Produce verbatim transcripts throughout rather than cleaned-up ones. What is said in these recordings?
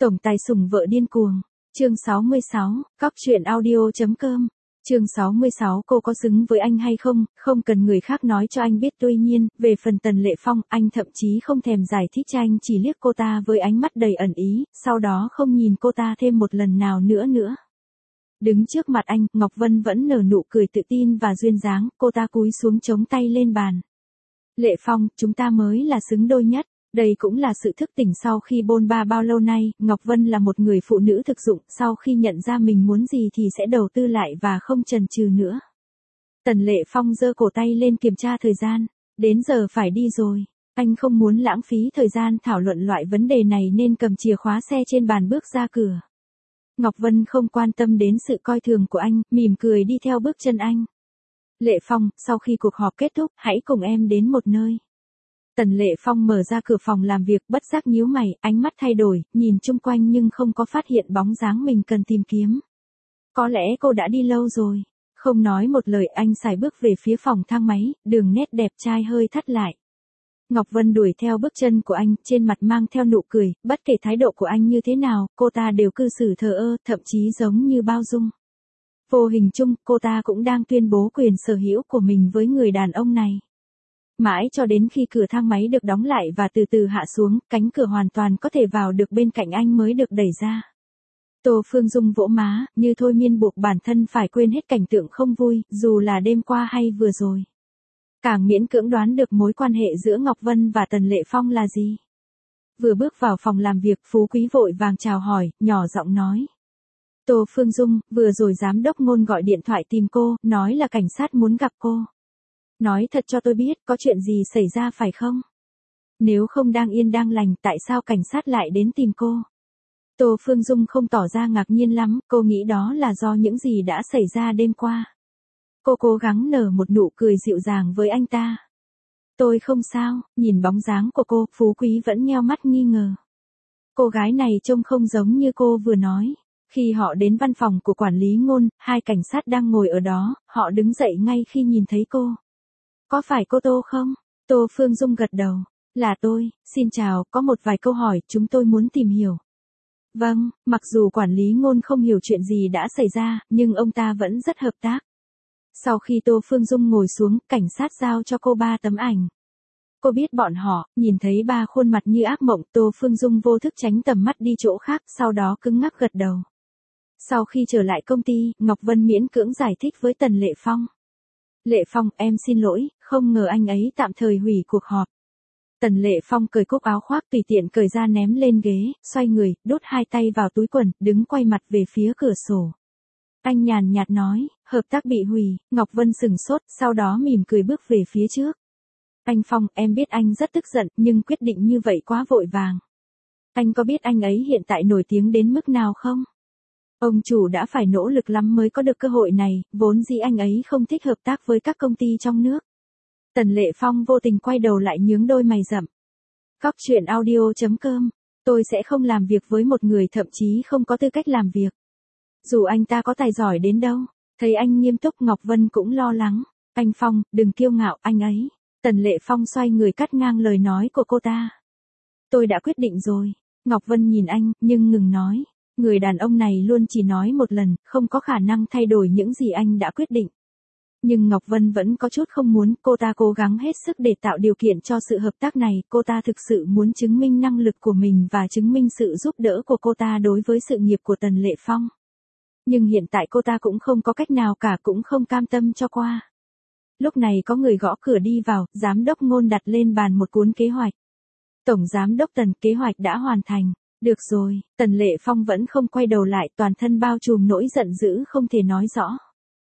Tổng tài sủng vợ điên cuồng. Chương sáu mươi sáu, cóc truyện audio chấm com. Chương sáu mươi sáu, cô có xứng với anh hay không, không cần người khác nói cho anh biết. Tuy nhiên, về phần Tần Lệ Phong, anh thậm chí không thèm giải thích cho anh, chỉ liếc cô ta với ánh mắt đầy ẩn ý, sau đó không nhìn cô ta thêm một lần nào nữa nữa. Đứng trước mặt anh, Ngọc Vân vẫn nở nụ cười tự tin và duyên dáng, cô ta cúi xuống chống tay lên bàn. Lệ Phong, chúng ta mới là xứng đôi nhất. Đây cũng là sự thức tỉnh sau khi bôn ba bao lâu nay. Ngọc Vân là một người phụ nữ thực dụng, sau khi nhận ra mình muốn gì thì sẽ đầu tư lại và không chần chừ nữa. Tần Lệ Phong giơ cổ tay lên kiểm tra thời gian. Đến giờ phải đi rồi. Anh không muốn lãng phí thời gian thảo luận loại vấn đề này nên cầm chìa khóa xe trên bàn bước ra cửa. Ngọc Vân không quan tâm đến sự coi thường của anh, mỉm cười đi theo bước chân anh. Lệ Phong, sau khi cuộc họp kết thúc, hãy cùng em đến một nơi. Tần Lệ Phong mở ra cửa phòng làm việc, bất giác nhíu mày, ánh mắt thay đổi, nhìn chung quanh nhưng không có phát hiện bóng dáng mình cần tìm kiếm. Có lẽ cô đã đi lâu rồi. Không nói một lời, anh sải bước về phía phòng thang máy, đường nét đẹp trai hơi thắt lại. Ngọc Vân đuổi theo bước chân của anh, trên mặt mang theo nụ cười, bất kể thái độ của anh như thế nào, cô ta đều cư xử thờ ơ, thậm chí giống như bao dung. Vô hình chung, cô ta cũng đang tuyên bố quyền sở hữu của mình với người đàn ông này. Mãi cho đến khi cửa thang máy được đóng lại và từ từ hạ xuống, cánh cửa hoàn toàn có thể vào được bên cạnh anh mới được đẩy ra. Tô Phương Dung vỗ má, như thôi miên buộc bản thân phải quên hết cảnh tượng không vui, dù là đêm qua hay vừa rồi. Càng miễn cưỡng đoán được mối quan hệ giữa Ngọc Vân và Tần Lệ Phong là gì. Vừa bước vào phòng làm việc, Phú Quý vội vàng chào hỏi, nhỏ giọng nói. Tô Phương Dung, vừa rồi giám đốc Ngôn gọi điện thoại tìm cô, nói là cảnh sát muốn gặp cô. Nói thật cho tôi biết, có chuyện gì xảy ra phải không? Nếu không đang yên đang lành, tại sao cảnh sát lại đến tìm cô? Tô Phương Dung không tỏ ra ngạc nhiên lắm, cô nghĩ đó là do những gì đã xảy ra đêm qua. Cô cố gắng nở một nụ cười dịu dàng với anh ta. Tôi không sao, nhìn bóng dáng của cô, Phú Quý vẫn nheo mắt nghi ngờ. Cô gái này trông không giống như cô vừa nói. Khi họ đến văn phòng của quản lý Ngôn, hai cảnh sát đang ngồi ở đó, họ đứng dậy ngay khi nhìn thấy cô. Có phải cô Tô không? Tô Phương Dung gật đầu. Là tôi, xin chào, có một vài câu hỏi chúng tôi muốn tìm hiểu. Vâng, mặc dù quản lý Ngôn không hiểu chuyện gì đã xảy ra, nhưng ông ta vẫn rất hợp tác. Sau khi Tô Phương Dung ngồi xuống, cảnh sát giao cho cô ba tấm ảnh. Cô biết bọn họ, nhìn thấy ba khuôn mặt như ác mộng, Tô Phương Dung vô thức tránh tầm mắt đi chỗ khác, sau đó cứng ngắc gật đầu. Sau khi trở lại công ty, Ngọc Vân miễn cưỡng giải thích với Tần Lệ Phong. Lệ Phong, em xin lỗi, không ngờ anh ấy tạm thời hủy cuộc họp. Tần Lệ Phong cởi cúc áo khoác tùy tiện cởi ra ném lên ghế, xoay người, đút hai tay vào túi quần, đứng quay mặt về phía cửa sổ. Anh nhàn nhạt nói, hợp tác bị hủy. Ngọc Vân sừng sốt, sau đó mỉm cười bước về phía trước. Anh Phong, em biết anh rất tức giận, nhưng quyết định như vậy quá vội vàng. Anh có biết anh ấy hiện tại nổi tiếng đến mức nào không? Ông chủ đã phải nỗ lực lắm mới có được cơ hội này, vốn dĩ anh ấy không thích hợp tác với các công ty trong nước. Tần Lệ Phong vô tình quay đầu lại nhướng đôi mày rậm. Cóc truyện audio chấm com, tôi sẽ không làm việc với một người thậm chí không có tư cách làm việc. Dù anh ta có tài giỏi đến đâu, thấy anh nghiêm túc Ngọc Vân cũng lo lắng. Anh Phong, đừng kiêu ngạo, anh ấy. Tần Lệ Phong xoay người cắt ngang lời nói của cô ta. Tôi đã quyết định rồi. Ngọc Vân nhìn anh, nhưng ngừng nói. Người đàn ông này luôn chỉ nói một lần, không có khả năng thay đổi những gì anh đã quyết định. Nhưng Ngọc Vân vẫn có chút không muốn, cô ta cố gắng hết sức để tạo điều kiện cho sự hợp tác này, cô ta thực sự muốn chứng minh năng lực của mình và chứng minh sự giúp đỡ của cô ta đối với sự nghiệp của Tần Lệ Phong. Nhưng hiện tại cô ta cũng không có cách nào cả, cũng không cam tâm cho qua. Lúc này có người gõ cửa đi vào, giám đốc Ngôn đặt lên bàn một cuốn kế hoạch. Tổng giám đốc Tần, kế hoạch đã hoàn thành. Được rồi, Tần Lệ Phong vẫn không quay đầu lại, toàn thân bao trùm nỗi giận dữ không thể nói rõ.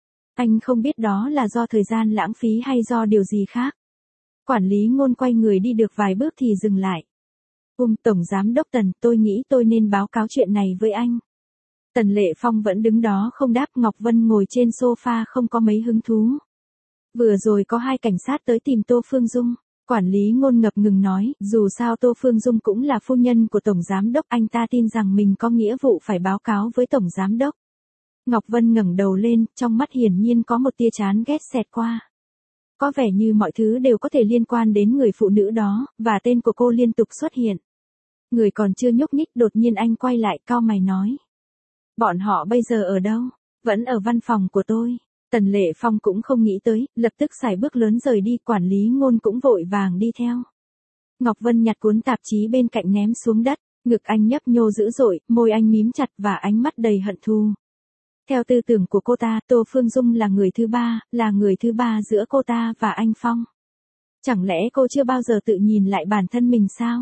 Anh không biết đó là do thời gian lãng phí hay do điều gì khác. Quản lý Ngôn quay người đi được vài bước thì dừng lại. Um, Tổng giám đốc Tần, tôi nghĩ tôi nên báo cáo chuyện này với anh. Tần Lệ Phong vẫn đứng đó không đáp, Ngọc Vân ngồi trên sofa không có mấy hứng thú. Vừa rồi có hai cảnh sát tới tìm Tô Phương Dung. Quản lý Ngôn ngập ngừng nói, dù sao Tô Phương Dung cũng là phu nhân của Tổng Giám đốc, anh ta tin rằng mình có nghĩa vụ phải báo cáo với Tổng Giám đốc. Ngọc Vân ngẩng đầu lên, trong mắt hiển nhiên có một tia chán ghét xẹt qua. Có vẻ như mọi thứ đều có thể liên quan đến người phụ nữ đó, và tên của cô liên tục xuất hiện. Người còn chưa nhúc nhích đột nhiên anh quay lại cau mày nói. Bọn họ bây giờ ở đâu? Vẫn ở văn phòng của tôi. Tần Lệ Phong cũng không nghĩ tới, lập tức xài bước lớn rời đi, quản lý Ngôn cũng vội vàng đi theo. Ngọc Vân nhặt cuốn tạp chí bên cạnh ném xuống đất, ngực anh nhấp nhô dữ dội, môi anh mím chặt và ánh mắt đầy hận thù. Theo tư tưởng của cô ta, Tô Phương Dung là người thứ ba, là người thứ ba giữa cô ta và anh Phong. Chẳng lẽ cô chưa bao giờ tự nhìn lại bản thân mình sao?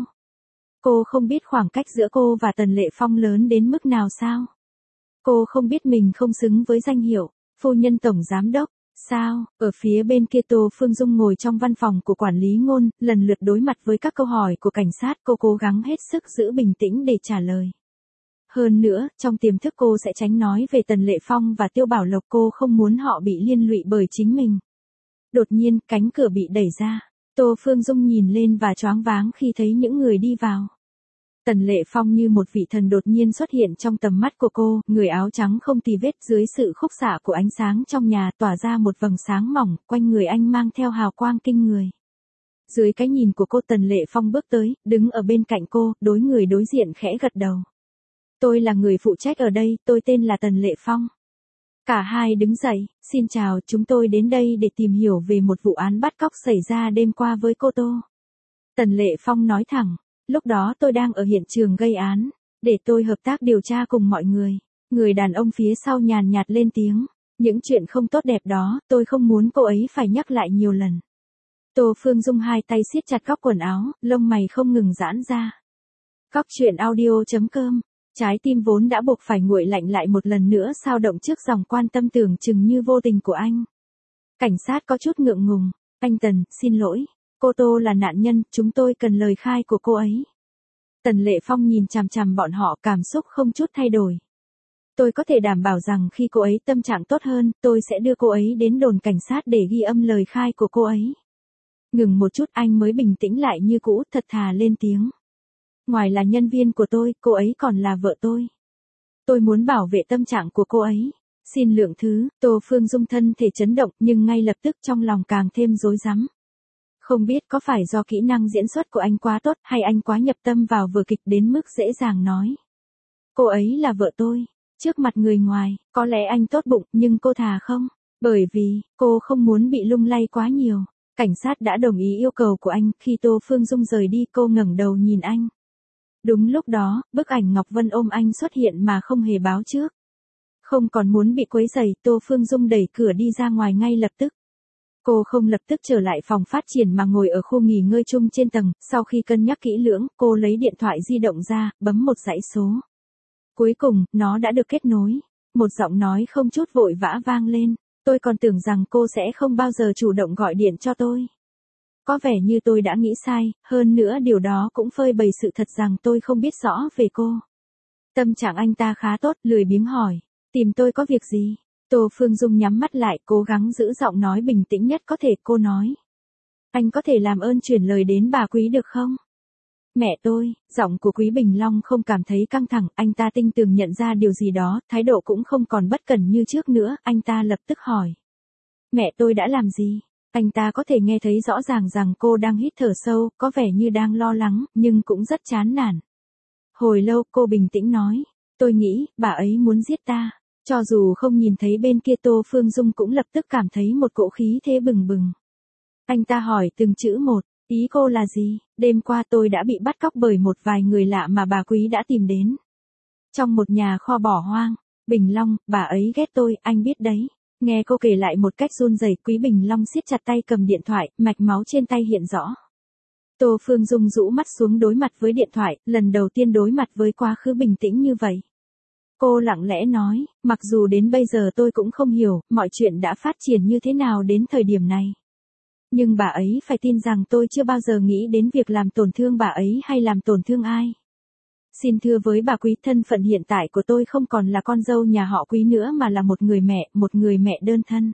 Cô không biết khoảng cách giữa cô và Tần Lệ Phong lớn đến mức nào sao? Cô không biết mình không xứng với danh hiệu phu nhân tổng giám đốc, sao? Ở phía bên kia Tô Phương Dung ngồi trong văn phòng của quản lý Ngôn, lần lượt đối mặt với các câu hỏi của cảnh sát, cô cố gắng hết sức giữ bình tĩnh để trả lời. Hơn nữa, trong tiềm thức cô sẽ tránh nói về Tần Lệ Phong và Tiêu Bảo Lộc, cô không muốn họ bị liên lụy bởi chính mình. Đột nhiên, cánh cửa bị đẩy ra. Tô Phương Dung nhìn lên và choáng váng khi thấy những người đi vào. Tần Lệ Phong như một vị thần đột nhiên xuất hiện trong tầm mắt của cô, người áo trắng không tì vết dưới sự khúc xạ của ánh sáng trong nhà tỏa ra một vầng sáng mỏng, quanh người anh mang theo hào quang kinh người. Dưới cái nhìn của cô, Tần Lệ Phong bước tới, đứng ở bên cạnh cô, đối người đối diện khẽ gật đầu. Tôi là người phụ trách ở đây, tôi tên là Tần Lệ Phong. Cả hai đứng dậy, xin chào, chúng tôi đến đây để tìm hiểu về một vụ án bắt cóc xảy ra đêm qua với cô Tô. Tần Lệ Phong nói thẳng. Lúc đó tôi đang ở hiện trường gây án, để tôi hợp tác điều tra cùng mọi người. Người đàn ông phía sau nhàn nhạt lên tiếng. Những chuyện không tốt đẹp đó, tôi không muốn cô ấy phải nhắc lại nhiều lần. Tô Phương Dung hai tay siết chặt góc quần áo, lông mày không ngừng giãn ra. Cóc truyện audio chấm com. Trái tim vốn đã buộc phải nguội lạnh lại một lần nữa sao động trước dòng quan tâm tưởng chừng như vô tình của anh. Cảnh sát có chút ngượng ngùng. Anh Tần, xin lỗi. Cô Tô là nạn nhân, chúng tôi cần lời khai của cô ấy. Tần Lệ Phong nhìn chằm chằm bọn họ, cảm xúc không chút thay đổi. Tôi có thể đảm bảo rằng khi cô ấy tâm trạng tốt hơn, tôi sẽ đưa cô ấy đến đồn cảnh sát để ghi âm lời khai của cô ấy. Ngừng một chút anh mới bình tĩnh lại như cũ, thật thà lên tiếng. Ngoài là nhân viên của tôi, cô ấy còn là vợ tôi. Tôi muốn bảo vệ tâm trạng của cô ấy. Xin lượng thứ, Tô Phương Dung thân thể chấn động nhưng ngay lập tức trong lòng càng thêm rối rắm. Không biết có phải do kỹ năng diễn xuất của anh quá tốt hay anh quá nhập tâm vào vở kịch đến mức dễ dàng nói. Cô ấy là vợ tôi. Trước mặt người ngoài, có lẽ anh tốt bụng nhưng cô thà không. Bởi vì, cô không muốn bị lung lay quá nhiều. Cảnh sát đã đồng ý yêu cầu của anh. Khi Tô Phương Dung rời đi cô ngẩng đầu nhìn anh. Đúng lúc đó, bức ảnh Ngọc Vân ôm anh xuất hiện mà không hề báo trước. Không còn muốn bị quấy rầy, Tô Phương Dung đẩy cửa đi ra ngoài ngay lập tức. Cô không lập tức trở lại phòng phát triển mà ngồi ở khu nghỉ ngơi chung trên tầng, sau khi cân nhắc kỹ lưỡng, cô lấy điện thoại di động ra, bấm một dãy số. Cuối cùng, nó đã được kết nối. Một giọng nói không chút vội vã vang lên, tôi còn tưởng rằng cô sẽ không bao giờ chủ động gọi điện cho tôi. Có vẻ như tôi đã nghĩ sai, hơn nữa điều đó cũng phơi bày sự thật rằng tôi không biết rõ về cô. Tâm trạng anh ta khá tốt, lười biếng hỏi, tìm tôi có việc gì? Tô Phương Dung nhắm mắt lại, cố gắng giữ giọng nói bình tĩnh nhất có thể, cô nói. Anh có thể làm ơn chuyển lời đến bà Quý được không? Mẹ tôi, giọng của Quý Bình Long không cảm thấy căng thẳng, anh ta tinh tường nhận ra điều gì đó, thái độ cũng không còn bất cẩn như trước nữa, anh ta lập tức hỏi. Mẹ tôi đã làm gì? Anh ta có thể nghe thấy rõ ràng rằng cô đang hít thở sâu, có vẻ như đang lo lắng, nhưng cũng rất chán nản. Hồi lâu cô bình tĩnh nói, tôi nghĩ, bà ấy muốn giết ta. Cho dù không nhìn thấy bên kia Tô Phương Dung cũng lập tức cảm thấy một cỗ khí thế bừng bừng. Anh ta hỏi từng chữ một, ý cô là gì? Đêm qua tôi đã bị bắt cóc bởi một vài người lạ mà bà Quý đã tìm đến. Trong một nhà kho bỏ hoang, Bình Long, bà ấy ghét tôi, anh biết đấy. Nghe cô kể lại một cách run rẩy, Quý Bình Long siết chặt tay cầm điện thoại, mạch máu trên tay hiện rõ. Tô Phương Dung rũ mắt xuống đối mặt với điện thoại, lần đầu tiên đối mặt với quá khứ bình tĩnh như vậy. Cô lặng lẽ nói, mặc dù đến bây giờ tôi cũng không hiểu, mọi chuyện đã phát triển như thế nào đến thời điểm này. Nhưng bà ấy phải tin rằng tôi chưa bao giờ nghĩ đến việc làm tổn thương bà ấy hay làm tổn thương ai. Xin thưa với bà Quý, thân phận hiện tại của tôi không còn là con dâu nhà họ Quý nữa mà là một người mẹ, một người mẹ đơn thân.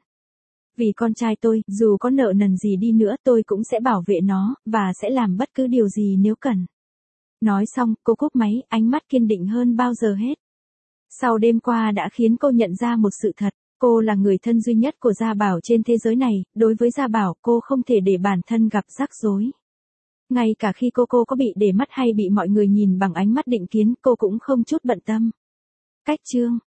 Vì con trai tôi, dù có nợ nần gì đi nữa tôi cũng sẽ bảo vệ nó, và sẽ làm bất cứ điều gì nếu cần. Nói xong, cô cúp máy, ánh mắt kiên định hơn bao giờ hết. Sau đêm qua đã khiến cô nhận ra một sự thật, cô là người thân duy nhất của Gia Bảo trên thế giới này, đối với Gia Bảo cô không thể để bản thân gặp rắc rối. Ngay cả khi cô cô có bị để mắt hay bị mọi người nhìn bằng ánh mắt định kiến, cô cũng không chút bận tâm. Cách chương